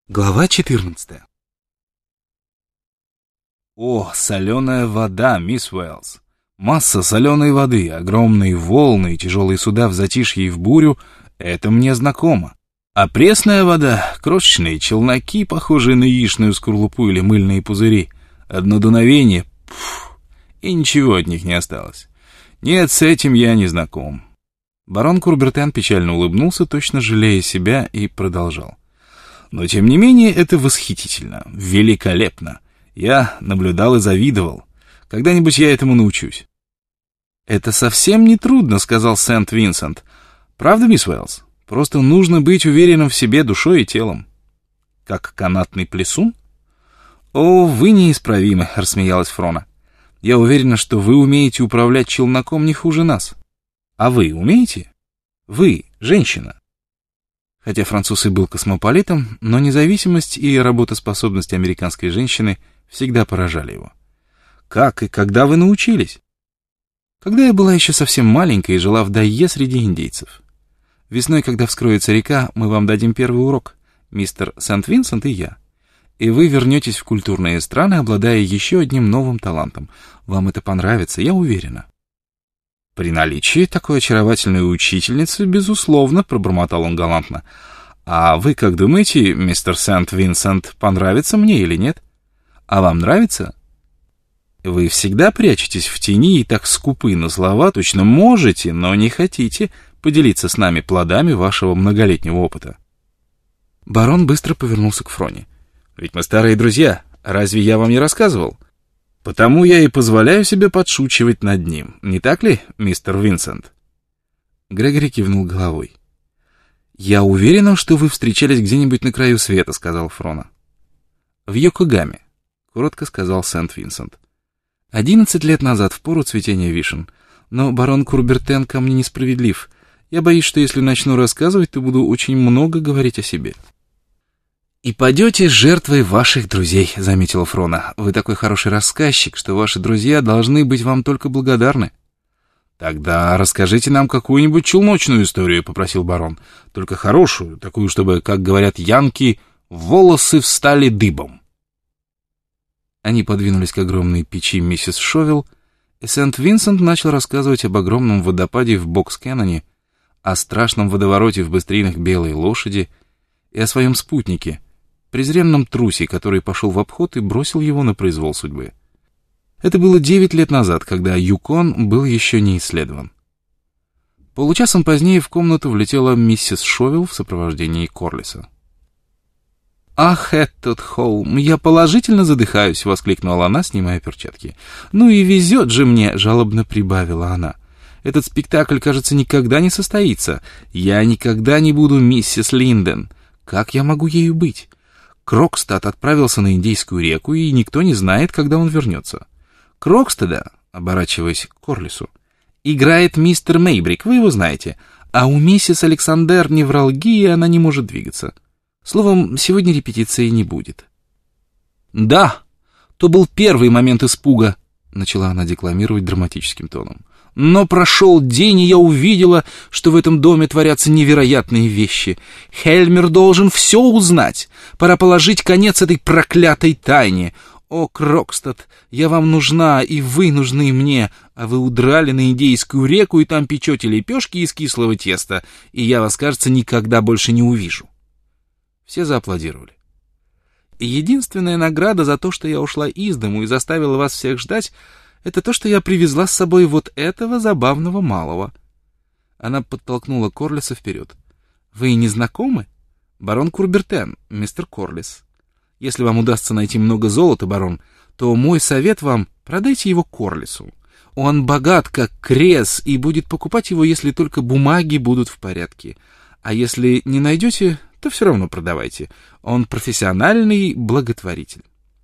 Глава 14. О, соленая вода, мисс Уэллс. Масса соленой воды, огромные волны и тяжелые суда в затишье и в бурю — это мне знакомо. А пресная вода, крошечные челноки, похожие на яичную скорлупу или мыльные пузыри, одно дуновение — и ничего от них не осталось. Нет, с этим я не знаком. Барон Курбертен печально улыбнулся, точно жалея себя, и продолжал. Но, тем не менее, это восхитительно, великолепно. Я наблюдал и завидовал. Когда-нибудь я этому научусь. «Это совсем не трудно», — сказал Сент-Винсент. «Правда, мисс Уэллс? Просто нужно быть уверенным в себе душой и телом». «Как канатный плесун?» «О, вы неисправимы», — рассмеялась Фрона. «Я уверена, что вы умеете управлять челноком не хуже нас. А вы умеете? Вы, женщина». Хотя француз и был космополитом, но независимость и работоспособность американской женщины всегда поражали его. «Как и когда вы научились?» «Когда я была еще совсем маленькой и жила в Дайе среди индейцев. Весной, когда вскроется река, мы вам дадим первый урок, мистер Сент-Винсент и я. И вы вернетесь в культурные страны, обладая еще одним новым талантом. Вам это понравится, я уверена». «При наличии такой очаровательной учительницы, безусловно», — пробормотал он галантно. «А вы как думаете, мистер Сент-Винсент, понравится мне или нет? А вам нравится? Вы всегда прячетесь в тени и так скупы на слова, точно можете, но не хотите поделиться с нами плодами вашего многолетнего опыта». Барон быстро повернулся к Фроне. «Ведь мы старые друзья, разве я вам не рассказывал? Потому я и позволяю себе подшучивать над ним, не так ли, мистер Винсент?» Грегори кивнул головой. «Я уверена, что вы встречались где-нибудь на краю света», — сказал Фрона. «В Йокогаме», — коротко сказал Сент-Винсент. 11 лет назад, в пору цветения вишен. Но барон Курбертен ко мне несправедлив. Я боюсь, что если начну рассказывать, то буду очень много говорить о себе». «И падете жертвой ваших друзей», — заметила Фрона. «Вы такой хороший рассказчик, что ваши друзья должны быть вам только благодарны». «Тогда расскажите нам какую-нибудь челночную историю», — попросил барон. «Только хорошую, такую, чтобы, как говорят янки, волосы встали дыбом». Они подвинулись к огромной печи миссис Шовел, и Сент-Винсент начал рассказывать об огромном водопаде в Бокс-Кенноне, о страшном водовороте в быстринах белой лошади и о своем спутнике, презренном трусе, который пошел в обход и бросил его на произвол судьбы. Это было 9 лет назад, когда Юкон был еще не исследован. Получасом позднее в комнату влетела миссис Шовел в сопровождении Корлиса. «Ах, этот холм! Я положительно задыхаюсь!» — воскликнула она, снимая перчатки. «Ну и везет же мне!» — жалобно прибавила она. «Этот спектакль, кажется, никогда не состоится. Я никогда не буду миссис Линден. Как я могу ею быть? Крокстад отправился на Индейскую реку, и никто не знает, когда он вернется. Крокстада, оборачиваясь к Корлису, играет мистер Мейбрик, вы его знаете, а у миссис Александер невралгия, она не может двигаться. Словом, сегодня репетиции не будет». «Да, то был первый момент испуга», — начала она декламировать драматическим тоном. «Но прошел день, и я увидела, что в этом доме творятся невероятные вещи. Хельмер должен все узнать. Пора положить конец этой проклятой тайне. О, Крокстад, я вам нужна, и вы нужны мне, а вы удрали на Индейскую реку, и там печете лепешки из кислого теста, и я вас, кажется, никогда больше не увижу». Все зааплодировали. «Единственная награда за то, что я ушла из дому и заставила вас всех ждать, это то, что я привезла с собой вот этого забавного малого». Она подтолкнула Корлиса вперед. «Вы не знакомы? Барон Курбертен, мистер Корлис. Если вам удастся найти много золота, барон, то мой совет вам — продайте его Корлису. Он богат, как крес, и будет покупать его, если только бумаги будут в порядке. А если не найдете, то все равно продавайте. Он профессиональный благотворитель».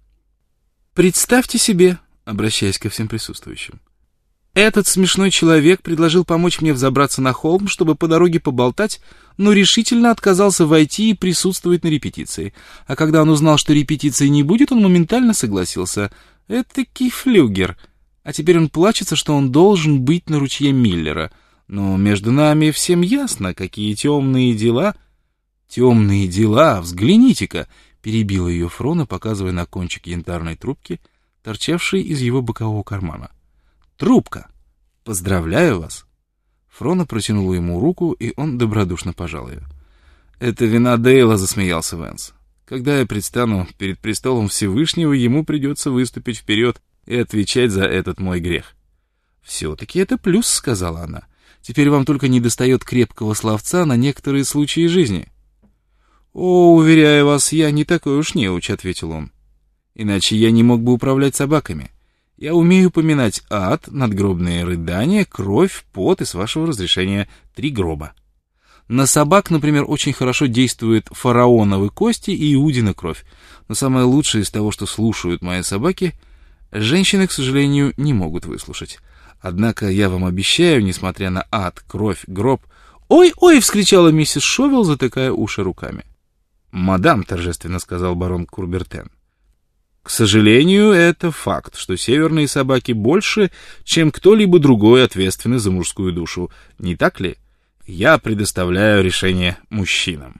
«Представьте себе», обращаясь ко всем присутствующим, «этот смешной человек предложил помочь мне взобраться на холм, чтобы по дороге поболтать, но решительно отказался войти и присутствовать на репетиции. А когда он узнал, что репетиции не будет, он моментально согласился. Этакий флюгер. А теперь он плачется, что он должен быть на ручье Миллера. Но между нами всем ясно, какие темные дела...» «Темные дела, взгляните-ка! перебила ее Фрона, показывая на кончик янтарной трубки, торчавшей из его бокового кармана. «Трубка! Поздравляю вас!» Фрона протянула ему руку, и он добродушно пожал ее. «Это вина Дейла», — засмеялся Вэнс. «Когда я предстану перед престолом Всевышнего, ему придется выступить вперед и отвечать за этот мой грех». «Все-таки это плюс», — сказала она. «Теперь вам только недостает крепкого словца на некоторые случаи жизни». «О, уверяю вас, я не такой уж неуч», — ответил он. «Иначе я не мог бы управлять собаками. Я умею поминать ад, надгробные рыдания, кровь, пот и, с вашего разрешения, 3 гроба. На собак, например, очень хорошо действуют фараоновы кости и Иудина кровь. Но самое лучшее из того, что слушают мои собаки, женщины, к сожалению, не могут выслушать. Однако я вам обещаю, несмотря на ад, кровь, гроб...» «Ой-ой!» — вскричала миссис Шовел, затыкая уши руками. «Мадам», — торжественно сказал барон Курбертен, «к сожалению, это факт, что северные собаки больше, чем кто-либо другой ответственны за мужскую душу. Не так ли? Я предоставляю решение мужчинам».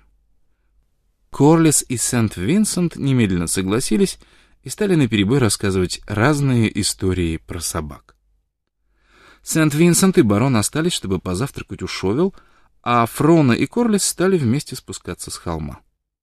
Корлес и Сент-Винсент немедленно согласились и стали наперебой рассказывать разные истории про собак. Сент-Винсент и барон остались, чтобы позавтракать у Шовел, а Фрона и Корлес стали вместе спускаться с холма.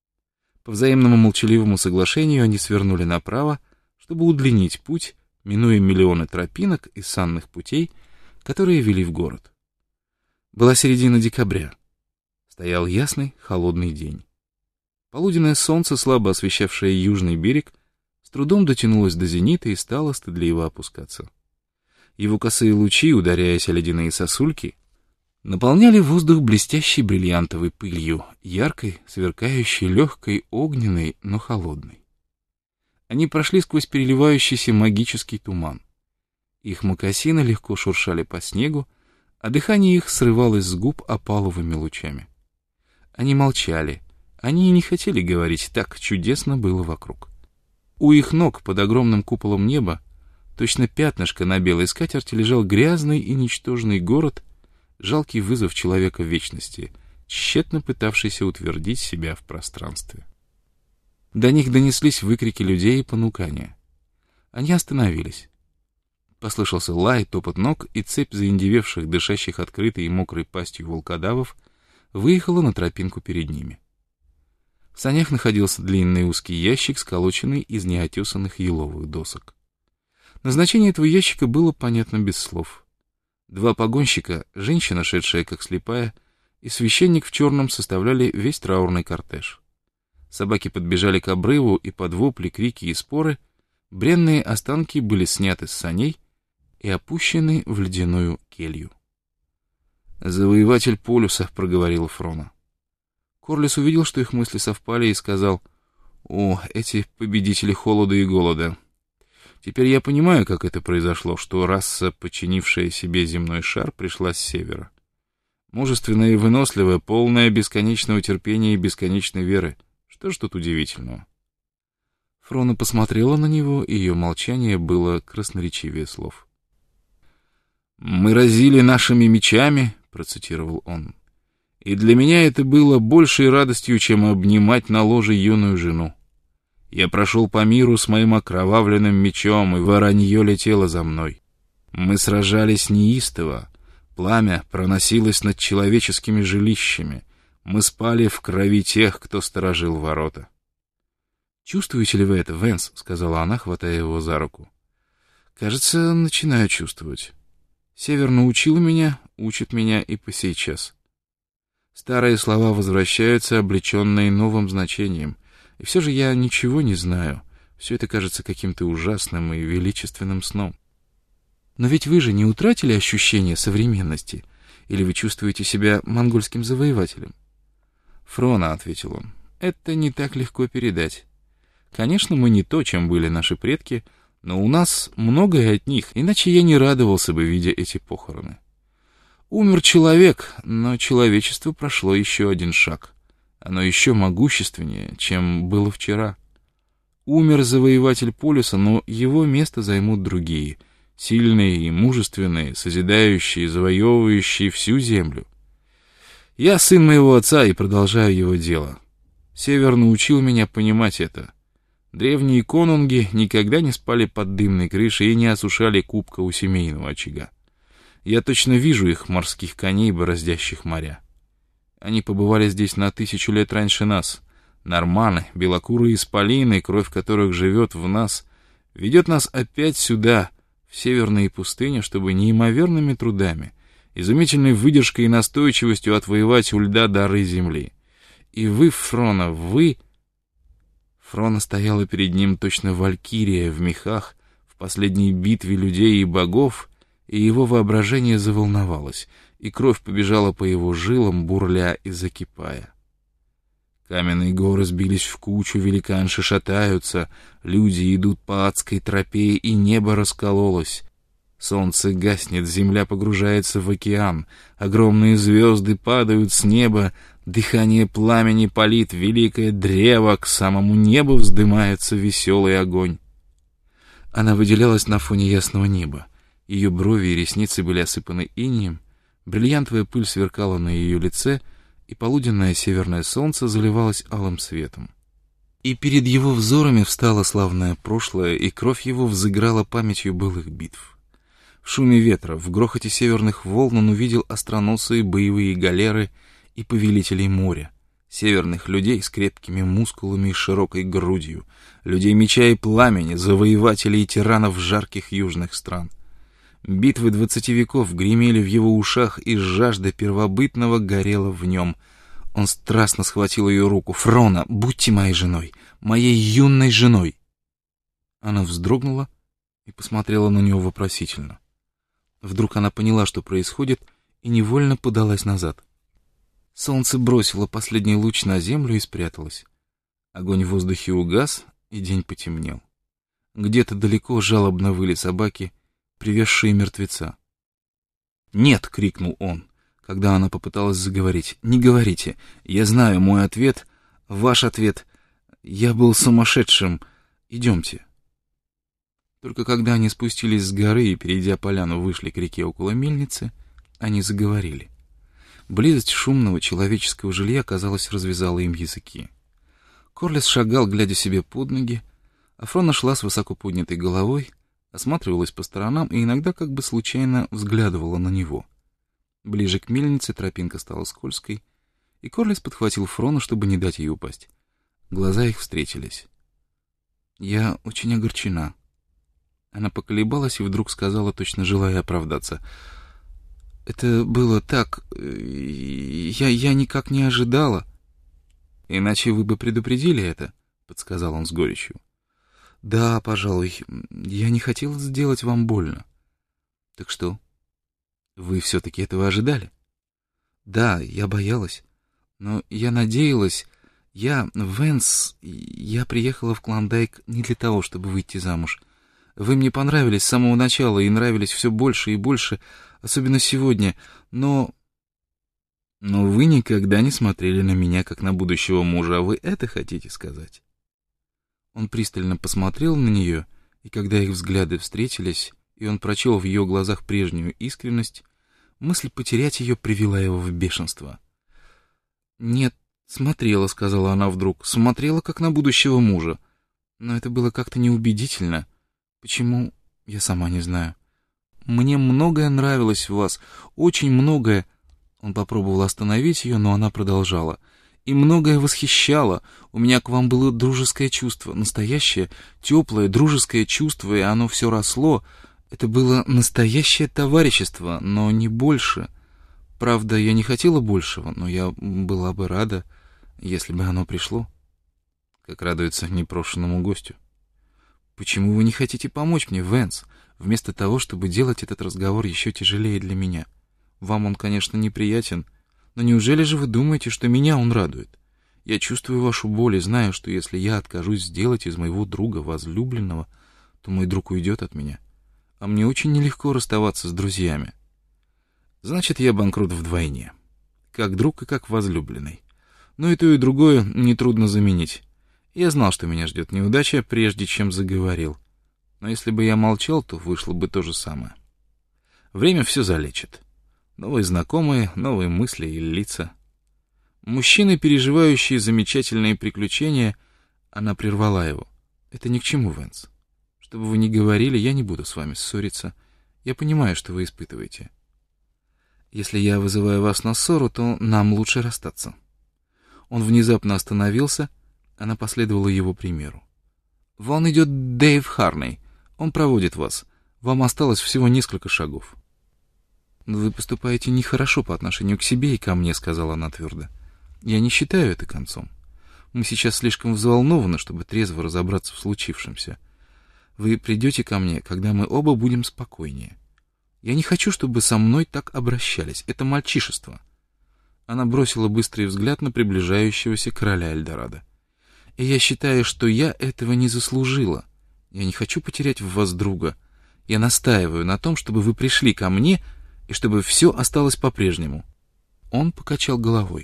По взаимному молчаливому соглашению они свернули направо, чтобы удлинить путь, минуя миллионы тропинок и санных путей, которые вели в город. Была середина декабря. Стоял ясный, холодный день. Полуденное солнце, слабо освещавшее южный берег, с трудом дотянулось до зенита и стало стыдливо опускаться. Его косые лучи, ударяясь о ледяные сосульки, наполняли воздух блестящей бриллиантовой пылью, яркой, сверкающей, легкой, огненной, но холодной. Они прошли сквозь переливающийся магический туман. Их мокасины легко шуршали по снегу, а дыхание их срывалось с губ опаловыми лучами. Они молчали, они и не хотели говорить, так чудесно было вокруг. У их ног под огромным куполом неба, точно пятнышко на белой скатерти, лежал грязный и ничтожный город, жалкий вызов человека вечности, тщетно пытавшийся утвердить себя в пространстве. До них донеслись выкрики людей и понукания. Они остановились. Послышался лай, топот ног, и цепь заиндевевших, дышащих открытой и мокрой пастью волкодавов выехала на тропинку перед ними. В санях находился длинный узкий ящик, сколоченный из неотесанных еловых досок. Назначение этого ящика было понятно без слов. 2 погонщика, женщина, шедшая как слепая, и священник в черном составляли весь траурный кортеж. Собаки подбежали к обрыву, и под вопли, крики и споры бренные останки были сняты с саней и опущены в ледяную келью. «Завоеватель полюса», — проговорила Фрона. Корлес увидел, что их мысли совпали, и сказал: «О, эти победители холода и голода! Теперь я понимаю, как это произошло, что раса, подчинившая себе земной шар, пришла с севера. Мужественная и выносливая, полная бесконечного терпения и бесконечной веры. Что ж тут удивительного?» Фрона посмотрела на него, и ее молчание было красноречивее слов. «Мы разили нашими мечами», — процитировал он, — «и для меня это было большей радостью, чем обнимать на ложе юную жену. Я прошел по миру с моим окровавленным мечом, и воронье летело за мной. Мы сражались неистово, пламя проносилось над человеческими жилищами, мы спали в крови тех, кто сторожил ворота». «Чувствуете ли вы это, Вэнс?» — сказала она, хватая его за руку. «Кажется, начинаю чувствовать. Север научил меня, учит меня и по сей час. Старые слова возвращаются, облеченные новым значением, и все же я ничего не знаю. Все это кажется каким-то ужасным и величественным сном. Но ведь вы же не утратили ощущение современности, или вы чувствуете себя монгольским завоевателем?» «Фрона», — ответил он, — «это не так легко передать. Конечно, мы не то, чем были наши предки, но у нас многое от них, иначе я не радовался бы, видя эти похороны. Умер человек, но человечество прошло еще один шаг. Оно еще могущественнее, чем было вчера. Умер завоеватель полюса, но его место займут другие, сильные и мужественные, созидающие, завоевывающие всю землю. Я сын моего отца и продолжаю его дело. Север научил меня понимать это. Древние конунги никогда не спали под дымной крышей и не осушали кубка у семейного очага. Я точно вижу их, морских коней, бороздящих моря. Они побывали здесь на 1000 лет раньше нас. Норманы, белокурые исполины, кровь которых живет в нас, ведет нас опять сюда, в северные пустыни, чтобы неимоверными трудами, изумительной выдержкой и настойчивостью отвоевать у льда дары земли. И вы, Фрона, вы... Фрона стояла перед ним точно валькирия в мехах в последней битве людей и богов, и его воображение заволновалось, и кровь побежала по его жилам, бурля и закипая. Каменные горы сбились в кучу, великанши шатаются, люди идут по адской тропе, и небо раскололось. Солнце гаснет, земля погружается в океан, огромные звезды падают с неба, дыхание пламени палит великое древо, к самому небу вздымается веселый огонь. Она выделялась на фоне ясного неба. Ее брови и ресницы были осыпаны инеем, бриллиантовая пыль сверкала на ее лице, и полуденное северное солнце заливалось алым светом. И перед его взорами встало славное прошлое, и кровь его взыграла памятью былых битв. В шуме ветра, в грохоте северных волн он увидел остроносые боевые галеры и повелителей моря, северных людей с крепкими мускулами и широкой грудью, людей меча и пламени, завоевателей и тиранов жарких южных стран. Битвы 20 веков гремели в его ушах, и жажда первобытного горела в нем. Он страстно схватил ее руку. «Фрона, будьте моей женой, моей юной женой!» Она вздрогнула и посмотрела на него вопросительно. Вдруг она поняла, что происходит, и невольно подалась назад. Солнце бросило последний луч на землю и спряталось. Огонь в воздухе угас, и день потемнел. Где-то далеко жалобно выли собаки, привезшие мертвеца. «Нет!» — крикнул он, когда она попыталась заговорить. «Не говорите. Я знаю мой ответ, ваш ответ. Я был сумасшедшим. Идемте». Только когда они спустились с горы и, перейдя поляну, вышли к реке около мельницы, они заговорили. Близость шумного человеческого жилья, казалось, развязала им языки. Корлис шагал, глядя себе под ноги, а Фрона шла с высоко поднятой головой, осматривалась по сторонам и иногда как бы случайно взглядывала на него. Ближе к мельнице тропинка стала скользкой, и Корлис подхватил Фрону, чтобы не дать ей упасть. Глаза их встретились. «Я очень огорчена». Она поколебалась и вдруг сказала, точно желая оправдаться. «Это было так... Я никак не ожидала». «Иначе вы бы предупредили это», — подсказал он с горечью. «Да, пожалуй, я не хотел сделать вам больно». «Так что? Вы все-таки этого ожидали?» «Да, я боялась. Но я надеялась... Венс, я приехала в Клондайк не для того, чтобы выйти замуж. Вы мне понравились с самого начала и нравились все больше и больше, особенно сегодня, но...» «Но вы никогда не смотрели на меня, как на будущего мужа, а вы это хотите сказать?» Он пристально посмотрел на нее, и когда их взгляды встретились, и он прочел в ее глазах прежнюю искренность, мысль потерять ее привела его в бешенство. «Нет, смотрела», — сказала она вдруг, — «смотрела, как на будущего мужа. Но это было как-то неубедительно. Почему, я сама не знаю. Мне многое нравилось в вас, очень многое». Он попробовал остановить ее, но она продолжала. «И многое восхищало. У меня к вам было дружеское чувство, настоящее, теплое, дружеское чувство, и оно все росло. Это было настоящее товарищество, но не больше. Правда, я не хотела большего, но я была бы рада, если бы оно пришло». Как радуется непрошенному гостю. «Почему вы не хотите помочь мне, Венс, вместо того, чтобы делать этот разговор еще тяжелее для меня? Вам он, конечно, неприятен, но неужели же вы думаете, что меня он радует? Я чувствую вашу боль и знаю, что если я откажусь сделать из моего друга возлюбленного, то мой друг уйдет от меня. А мне очень нелегко расставаться с друзьями. Значит, я банкрот вдвойне. Как друг и как возлюбленный. Но и то, и другое нетрудно заменить. Я знал, что меня ждет неудача, прежде чем заговорил. Но если бы я молчал, то вышло бы то же самое. Время все залечит. Новые знакомые, новые мысли и лица. Мужчина, переживающий замечательные приключения, она прервала его. «Это ни к чему, Вэнс. Что бы вы ни говорили, я не буду с вами ссориться. Я понимаю, что вы испытываете. Если я вызываю вас на ссору, то нам лучше расстаться». Он внезапно остановился, она последовала его примеру. «Вон идет Дэйв Харней. Он проводит вас. Вам осталось всего несколько шагов». «Вы поступаете нехорошо по отношению к себе и ко мне», — сказала она твердо. «Я не считаю это концом. Мы сейчас слишком взволнованы, чтобы трезво разобраться в случившемся. Вы придете ко мне, когда мы оба будем спокойнее. Я не хочу, чтобы со мной так обращались. Это мальчишество». Она бросила быстрый взгляд на приближающегося короля Эльдорадо. «И я считаю, что я этого не заслужила. Я не хочу потерять в вас друга. Я настаиваю на том, чтобы вы пришли ко мне и чтобы все осталось по-прежнему». Он покачал головой.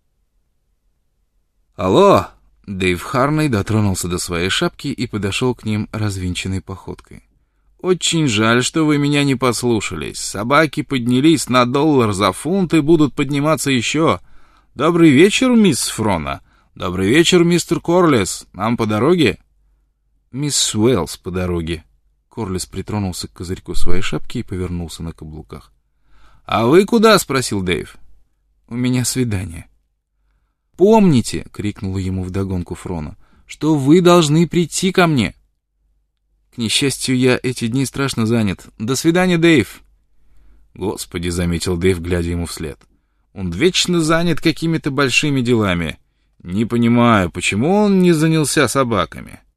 «Алло!» Дэйв Харней дотронулся до своей шапки и подошел к ним развинченной походкой. «Очень жаль, что вы меня не послушались. Собаки поднялись на $1 за фунт и будут подниматься еще. Добрый вечер, мисс Фрона. Добрый вечер, мистер Корлес. Нам по дороге?» «Мисс Уэллс по дороге». Корлес притронулся к козырьку своей шапки и повернулся на каблуках. «А вы куда?» — спросил Дэйв. «У меня свидание». «Помните», — крикнула ему вдогонку Фрона, — «что вы должны прийти ко мне». «К несчастью, я эти дни страшно занят. До свидания, Дэйв». «Господи», — заметил Дэйв, глядя ему вслед. «Он вечно занят какими-то большими делами. Не понимаю, почему он не занялся собаками».